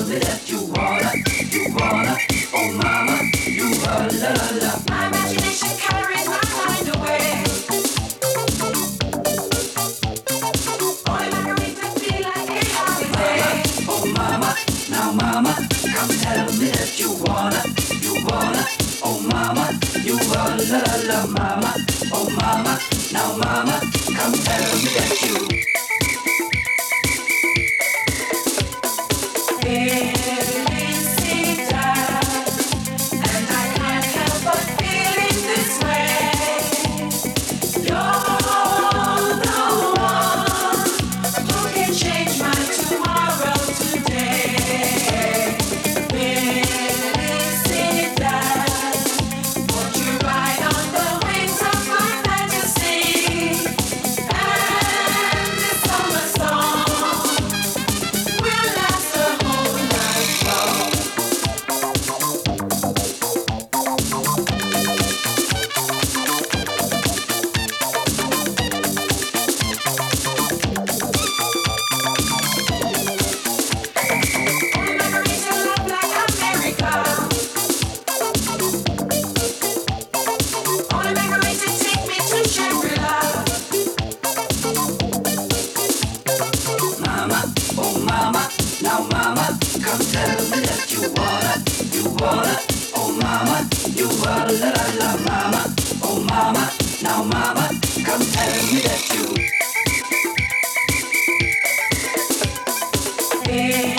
me that you wanna, oh mama, you la la la. My imagination carries my mind away. Only margarita feel like a holiday. Oh mama, now mama, come tell me that you wanna, oh mama, you la la la, mama, oh mama, now mama, come tell me that you. Hey.